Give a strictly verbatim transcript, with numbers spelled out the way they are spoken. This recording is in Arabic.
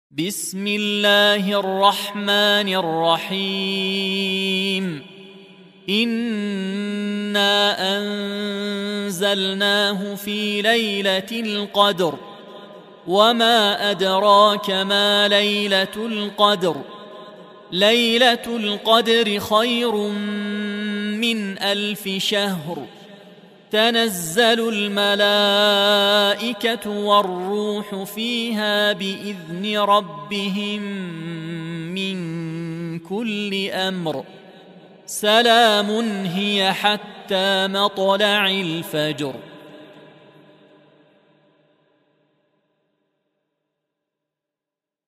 بسم الله الرحمن الرحيم. إنا أنزلناه في ليلة القدر وما أدراك ما ليلة القدر ليلة القدر خير من ألف شهر تنزل الملائكة والروح فيها بإذن ربهم من كل أمر سلام هي حتى مطلع الفجر.